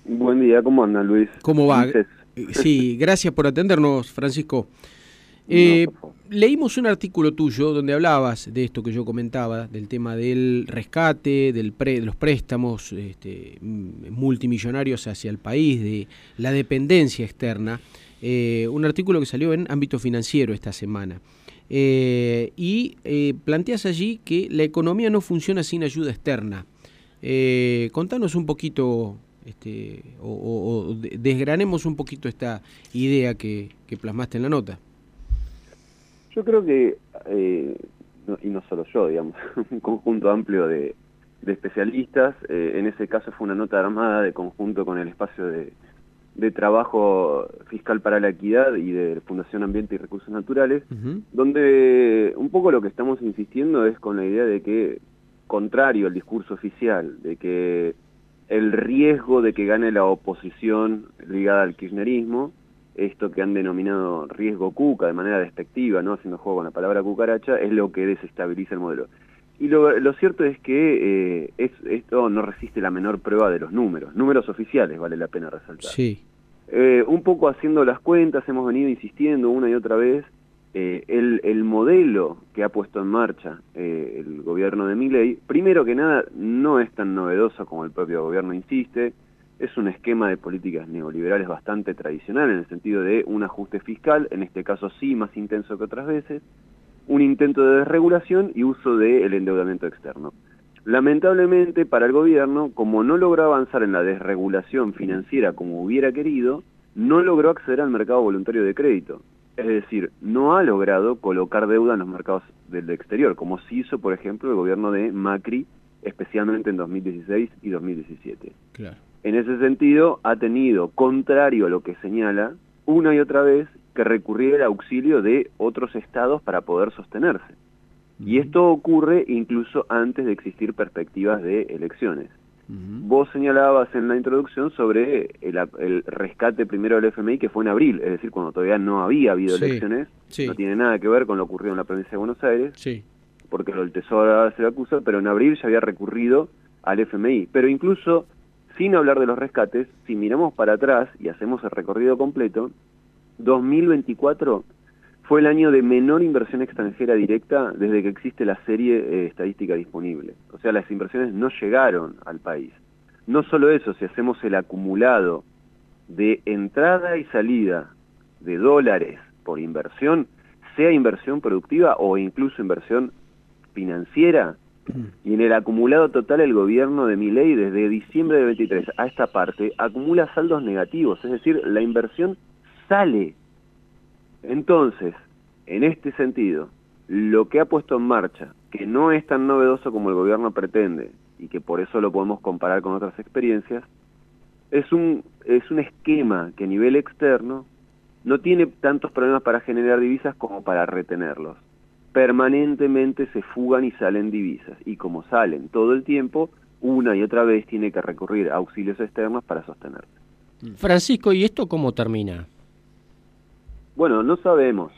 Buen día, ¿cómo anda, Luis? ¿Cómo va? Ulises. Sí, gracias por atendernos, Francisco. No, por favor. Leímos un artículo tuyo donde hablabas de esto que yo comentaba, del tema del rescate, de los préstamos multimillonarios hacia el país, de la dependencia externa. Un artículo que salió en Ámbito Financiero esta semana. Planteas allí que la economía no funciona sin ayuda externa. Contanos un poquito, desgranemos un poquito esta idea que plasmaste en la nota. Yo creo que, y no solo yo, digamos, un conjunto amplio de especialistas, en ese caso fue una nota armada de conjunto con el espacio de trabajo fiscal para la equidad y de Fundación Ambiente y Recursos Naturales, donde un poco lo que estamos insistiendo es con la idea de que, contrario al discurso oficial, de que el riesgo de que gane la oposición ligada al kirchnerismo, esto que han denominado riesgo cuca de manera despectiva, ¿no?, haciendo juego con la palabra cucaracha, es lo que desestabiliza el modelo. Y lo cierto es que esto no resiste la menor prueba de los números oficiales, vale la pena resaltar. Sí. Un poco haciendo las cuentas, hemos venido insistiendo una y otra vez, el modelo que ha puesto en marcha el gobierno de Milei, primero que nada, no es tan novedoso como el propio gobierno insiste. Es un esquema de políticas neoliberales bastante tradicional, en el sentido de un ajuste fiscal, en este caso sí más intenso que otras veces, un intento de desregulación y uso del endeudamiento externo. Lamentablemente para el gobierno, como no logró avanzar en la desregulación financiera como hubiera querido, no logró acceder al mercado voluntario de crédito. Es decir, no ha logrado colocar deuda en los mercados del exterior, como sí hizo, por ejemplo, el gobierno de Macri, especialmente en 2016 y 2017. Claro. En ese sentido, ha tenido, contrario a lo que señala, una y otra vez, que recurrir al auxilio de otros estados para poder sostenerse. Y esto ocurre incluso antes de existir perspectivas de elecciones. Vos señalabas en la introducción sobre el rescate primero del FMI, que fue en abril, es decir, cuando todavía no había habido elecciones. Sí. No tiene nada que ver con lo ocurrido en la provincia de Buenos Aires, Sí. porque lo del Tesoro ahora se lo acusa, pero en abril ya había recurrido al FMI. Pero incluso, sin hablar de los rescates, si miramos para atrás y hacemos el recorrido completo, 2024 fue el año de menor inversión extranjera directa desde que existe la serie estadística disponible. O sea, las inversiones no llegaron al país. No solo eso, si hacemos el acumulado de entrada y salida de dólares por inversión, sea inversión productiva o incluso inversión financiera, y en el acumulado total el gobierno de Milei desde diciembre de 23 a esta parte acumula saldos negativos, es decir, la inversión sale. Entonces, en este sentido, lo que ha puesto en marcha, que no es tan novedoso como el gobierno pretende, y que por eso lo podemos comparar con otras experiencias, es un esquema que a nivel externo no tiene tantos problemas para generar divisas como para retenerlos. Permanentemente se fugan y salen divisas, y como salen todo el tiempo, una y otra vez tiene que recurrir a auxilios externos para sostenerse. Francisco, ¿y esto cómo termina? Bueno, no sabemos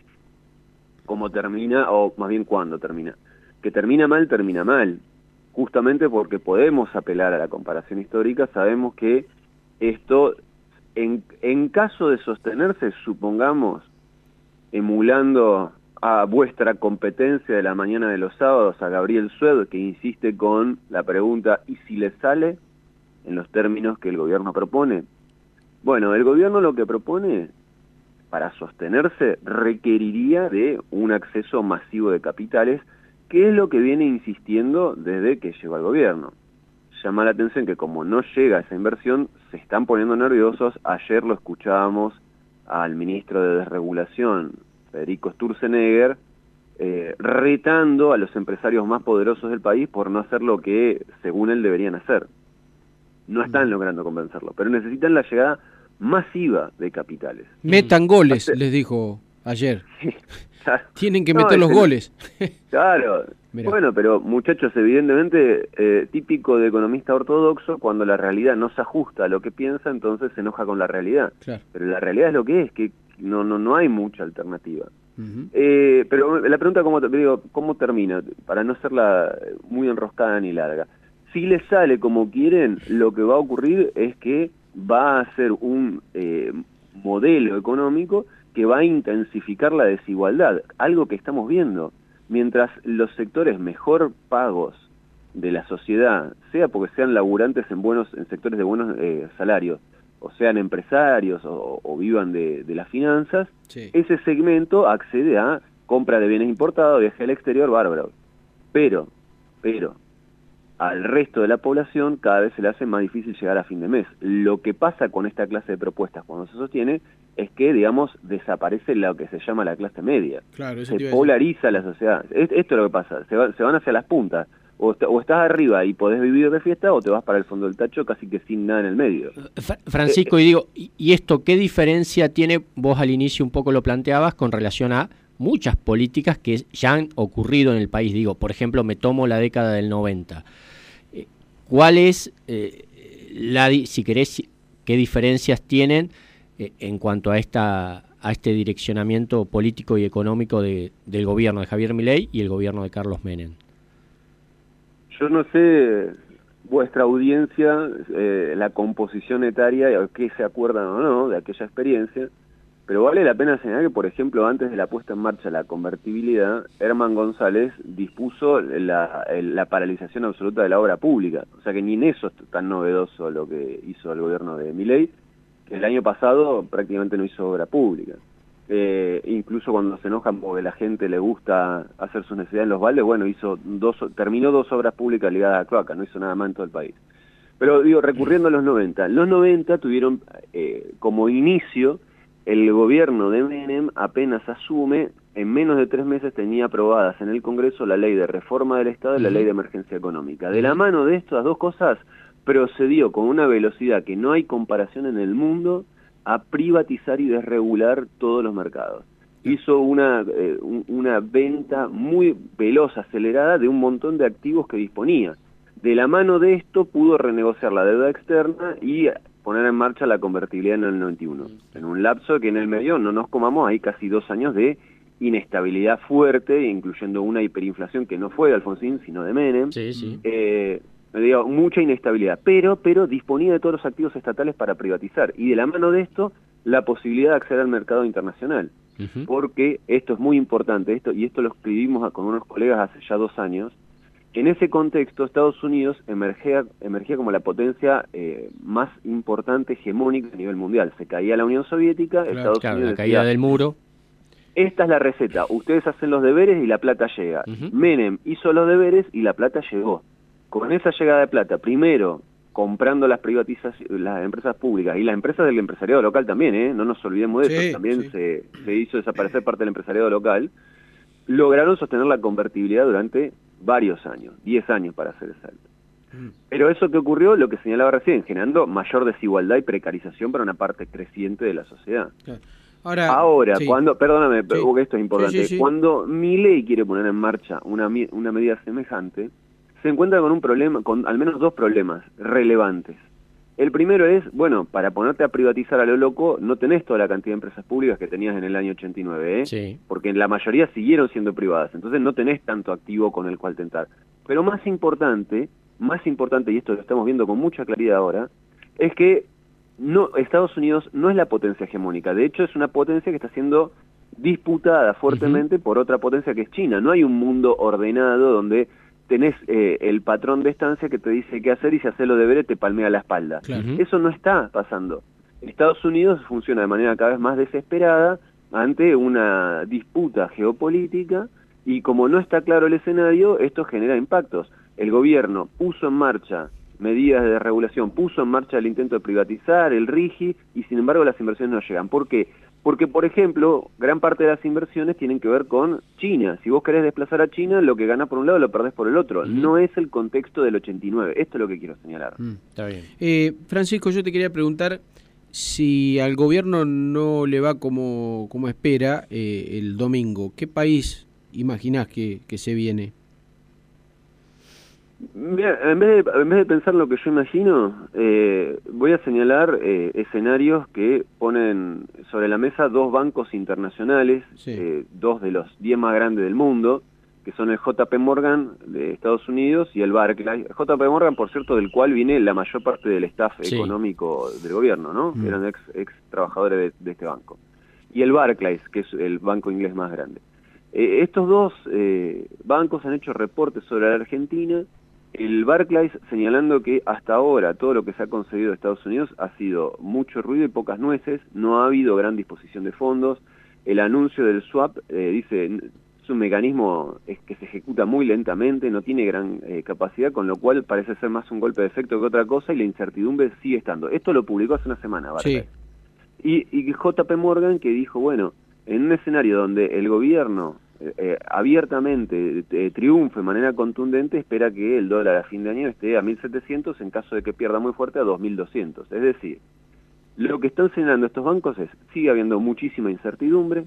cómo termina, o más bien cuándo termina. Que termina mal, justamente porque podemos apelar a la comparación histórica. Sabemos que esto, en caso de sostenerse, supongamos, emulando a vuestra competencia de la mañana de los sábados, a Gabriel Sued, que insiste con la pregunta, ¿y si le sale? En los términos que el gobierno propone. Bueno, el gobierno lo que propone, para sostenerse, requeriría de un acceso masivo de capitales, que es lo que viene insistiendo desde que llegó al gobierno. Llama la atención que como no llega esa inversión, se están poniendo nerviosos. Ayer lo escuchábamos al ministro de Desregulación, Federico Sturzenegger, retando a los empresarios más poderosos del país por no hacer lo que, según él, deberían hacer. No están logrando convencerlo, pero necesitan la llegada masiva de capitales. Metan goles, les dijo ayer. Claro. Tienen que meter los goles. Claro. Mirá. Bueno, pero muchachos, evidentemente, típico de economista ortodoxo, cuando la realidad no se ajusta a lo que piensa, entonces se enoja con la realidad. Claro. Pero la realidad es lo que es, que no hay mucha alternativa. Pero la pregunta, ¿cómo termina? Para no serla muy enroscada ni larga. Si les sale como quieren, lo que va a ocurrir es que va a ser un modelo económico que va a intensificar la desigualdad, algo que estamos viendo. Mientras los sectores mejor pagos de la sociedad, sea porque sean laburantes en sectores de buenos salarios, o sean empresarios o vivan de las finanzas, Sí. ese segmento accede a compra de bienes importados, viaje al exterior, bárbaro. Pero, al resto de la población cada vez se le hace más difícil llegar a fin de mes. Lo que pasa con esta clase de propuestas cuando se sostiene es que, digamos, desaparece lo que se llama la clase media. Claro, eso Se te iba a decir. polariza la sociedad. Esto es lo que pasa, se van hacia las puntas. O estás arriba y podés vivir de fiesta, o te vas para el fondo del tacho casi que sin nada en el medio. Francisco, y digo, ¿y esto qué diferencia tiene? Vos al inicio un poco lo planteabas con relación a muchas políticas que ya han ocurrido en el país. Digo, por ejemplo, me tomo la década del 90. ¿Cuál es, si querés, qué diferencias tienen en cuanto a este direccionamiento político y económico del gobierno de Javier Milei y el gobierno de Carlos Menem? Yo no sé, vuestra audiencia, la composición etaria, qué se acuerdan o no de aquella experiencia, pero vale la pena señalar que, por ejemplo, antes de la puesta en marcha de la convertibilidad, Herman González dispuso la paralización absoluta de la obra pública. O sea que ni en eso es tan novedoso lo que hizo el gobierno de Milei, que el año pasado prácticamente no hizo obra pública. Incluso cuando se enojan porque la gente le gusta hacer sus necesidades en los baldes, bueno, terminó 2 obras públicas ligadas a cloaca, no hizo nada más en todo el país. Pero digo, recurriendo a los 90 tuvieron como inicio el gobierno de Menem, apenas asume, en menos de 3 meses tenía aprobadas en el Congreso la ley de reforma del Estado y la ley de emergencia económica. De la mano de estas dos cosas, procedió con una velocidad que no hay comparación en el mundo a privatizar y desregular todos los mercados. Hizo una venta muy veloz, acelerada, de un montón de activos que disponía. De la mano de esto pudo renegociar la deuda externa y poner en marcha la convertibilidad en el 91. En un lapso que en el medio, no nos comamos, hay casi 2 años de inestabilidad fuerte, incluyendo una hiperinflación que no fue de Alfonsín, sino de Menem. Sí, sí. Digo, mucha inestabilidad, pero disponía de todos los activos estatales para privatizar, y de la mano de esto, la posibilidad de acceder al mercado internacional, porque esto es muy importante, esto lo escribimos con unos colegas hace ya 2 años. En ese contexto, Estados Unidos emergía como la potencia más importante, hegemónica a nivel mundial. Se caía la Unión Soviética, Estados Unidos la caída del muro. Esta es la receta, ustedes hacen los deberes y la plata llega. Menem hizo los deberes y la plata llegó. Con esa llegada de plata, primero comprando las empresas públicas y las empresas del empresariado local también, no nos olvidemos de eso, también se hizo desaparecer parte del empresariado local, lograron sostener la convertibilidad durante varios años, 10 años para hacer exacto. Pero eso que ocurrió, lo que señalaba recién, generando mayor desigualdad y precarización para una parte creciente de la sociedad. Ahora, cuando, perdóname, porque esto es importante, cuando Milei quiere poner en marcha una medida semejante, se encuentra con un problema, con al menos 2 problemas relevantes. El primero es, bueno, para ponerte a privatizar a lo loco, no tenés toda la cantidad de empresas públicas que tenías en el año 89, porque la mayoría siguieron siendo privadas, entonces no tenés tanto activo con el cual tentar. Pero más importante, y esto lo estamos viendo con mucha claridad ahora, es que Estados Unidos no es la potencia hegemónica, de hecho es una potencia que está siendo disputada fuertemente por otra potencia que es China. No hay un mundo ordenado donde tenés el patrón de estancia que te dice qué hacer y si haces los deberes te palmea la espalda. Eso no está pasando. Estados Unidos funciona de manera cada vez más desesperada ante una disputa geopolítica y como no está claro el escenario, esto genera impactos. El gobierno puso en marcha medidas de regulación, puso en marcha el intento de privatizar, el RIGI, y sin embargo las inversiones no llegan. ¿Por qué? Porque, por ejemplo, gran parte de las inversiones tienen que ver con China. Si vos querés desplazar a China, lo que ganás por un lado lo perdés por el otro. No es el contexto del 89. Esto es lo que quiero señalar. Está bien. Francisco, yo te quería preguntar si al gobierno no le va como espera el domingo. ¿Qué país imaginás que se viene? Mira, en vez de pensar lo que yo imagino, voy a señalar escenarios que ponen sobre la mesa 2 bancos internacionales, 2 de los 10 más grandes del mundo, que son el JP Morgan de Estados Unidos y el Barclays. El JP Morgan, por cierto, del cual viene la mayor parte del staff económico del gobierno, ¿no? Eran ex trabajadores de este banco. Y el Barclays, que es el banco inglés más grande. Estos dos bancos han hecho reportes sobre la Argentina. El Barclays señalando que hasta ahora todo lo que se ha concedido de Estados Unidos ha sido mucho ruido y pocas nueces, no ha habido gran disposición de fondos. El anuncio del swap, dice, es un mecanismo que se ejecuta muy lentamente, no tiene gran capacidad, con lo cual parece ser más un golpe de efecto que otra cosa y la incertidumbre sigue estando. Esto lo publicó hace una semana, Barclays. Sí. Y JP Morgan que dijo, bueno, en un escenario donde el gobierno abiertamente triunfe de manera contundente, espera que el dólar a fin de año esté a 1.700, en caso de que pierda muy fuerte a 2.200. Es decir, lo que están señalando estos bancos es, sigue habiendo muchísima incertidumbre,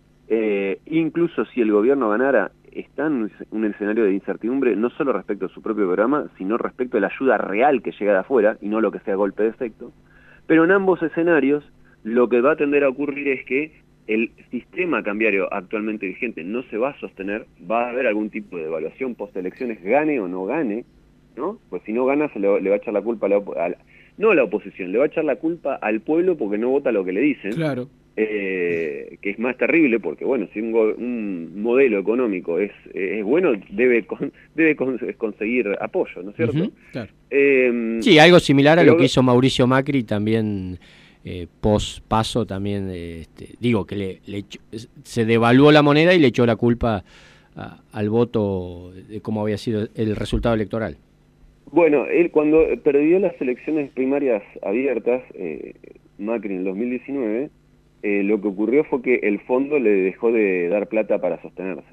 incluso si el gobierno ganara, está en un escenario de incertidumbre no solo respecto a su propio programa, sino respecto a la ayuda real que llega de afuera, y no lo que sea golpe de efecto. Pero en ambos escenarios, lo que va a tender a ocurrir es que el sistema cambiario actualmente vigente no se va a sostener, va a haber algún tipo de evaluación post-elecciones, gane o no gane, ¿no? Pues si no gana, le va a echar la culpa no a la oposición, le va a echar la culpa al pueblo porque no vota lo que le dicen. Claro. Que es más terrible porque, bueno, si un modelo económico es bueno, debe conseguir apoyo, ¿no es cierto? Claro. Sí, algo similar a lo que hizo Mauricio Macri también. Post-paso también, digo que se devaluó la moneda y le echó la culpa al voto de cómo había sido el resultado electoral. Bueno, él cuando perdió las elecciones primarias abiertas, Macri en el 2019, lo que ocurrió fue que el fondo le dejó de dar plata para sostenerse.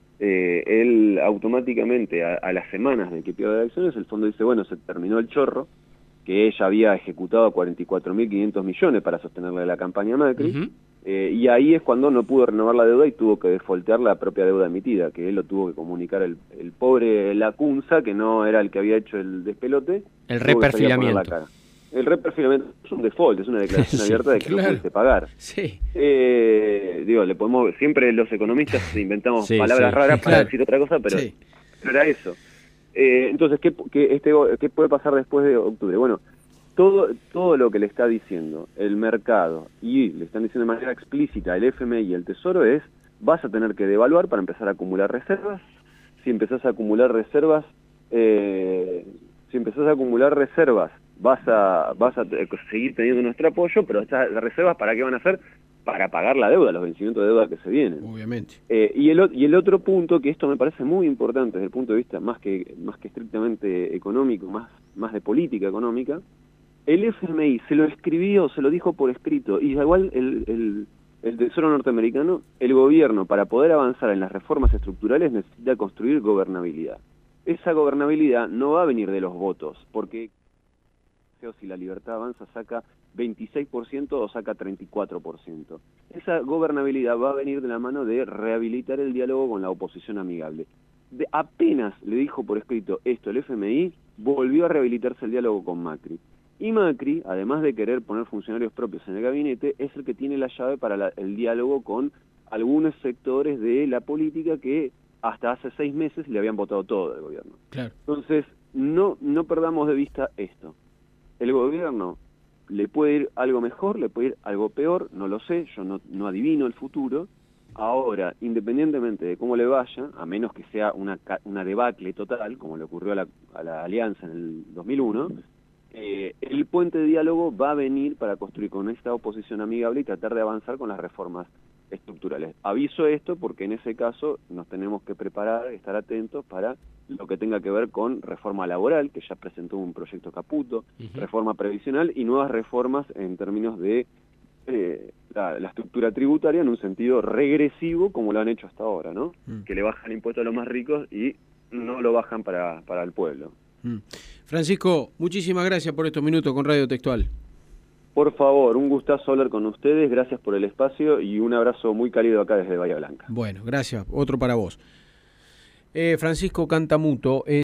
Él automáticamente, a las semanas de que pierde las elecciones, el fondo dice, bueno, se terminó el chorro, que ella había ejecutado 44.500 millones para sostenerle la campaña Macri, y ahí es cuando no pudo renovar la deuda y tuvo que defaultear la propia deuda emitida, que él lo tuvo que comunicar el pobre Lacunza, que no era el que había hecho el despelote. El reperfilamiento. El reperfilamiento es un default, es una declaración abierta de que no pudiste pagar. Sí. Digo, siempre los economistas inventamos palabras raras para decir otra cosa, pero era eso. Entonces, ¿qué puede pasar después de octubre? Bueno, todo lo que le está diciendo el mercado, y le están diciendo de manera explícita el FMI y el Tesoro, es, vas a tener que devaluar para empezar a acumular reservas. Si empezás a acumular reservas, vas a seguir teniendo nuestro apoyo, pero estas reservas, ¿para qué van a ser? Para pagar la deuda, los vencimientos de deuda que se vienen. Obviamente. Y el otro punto, que esto me parece muy importante desde el punto de vista más que estrictamente económico, más de política económica, el FMI se lo escribió, se lo dijo por escrito, y igual el Tesoro norteamericano, el gobierno, para poder avanzar en las reformas estructurales, necesita construir gobernabilidad. Esa gobernabilidad no va a venir de los votos, porque si la libertad avanza saca 26% o saca 34%. Esa gobernabilidad va a venir de la mano de rehabilitar el diálogo con la oposición amigable. Apenas le dijo por escrito esto el FMI, volvió a rehabilitarse el diálogo con Macri. Y Macri, además de querer poner funcionarios propios en el gabinete, es el que tiene la llave para el diálogo con algunos sectores de la política que hasta hace 6 meses le habían votado todo del gobierno. Claro. Entonces, no perdamos de vista esto. El gobierno le puede ir algo mejor, le puede ir algo peor, no lo sé, yo no adivino el futuro. Ahora, independientemente de cómo le vaya, a menos que sea una debacle total, como le ocurrió a la Alianza en el 2001, el puente de diálogo va a venir para construir con esta oposición amigable y tratar de avanzar con las reformas estructurales. Aviso esto porque en ese caso nos tenemos que preparar, estar atentos para lo que tenga que ver con reforma laboral, que ya presentó un proyecto Caputo, reforma previsional y nuevas reformas en términos de la estructura tributaria en un sentido regresivo como lo han hecho hasta ahora, ¿no? Que le bajan impuestos a los más ricos y no lo bajan para el pueblo. Francisco, muchísimas gracias por estos minutos con Radio Textual. Por favor, un gustazo hablar con ustedes, gracias por el espacio y un abrazo muy cálido acá desde Bahía Blanca. Bueno, gracias, otro para vos. Francisco Cantamuto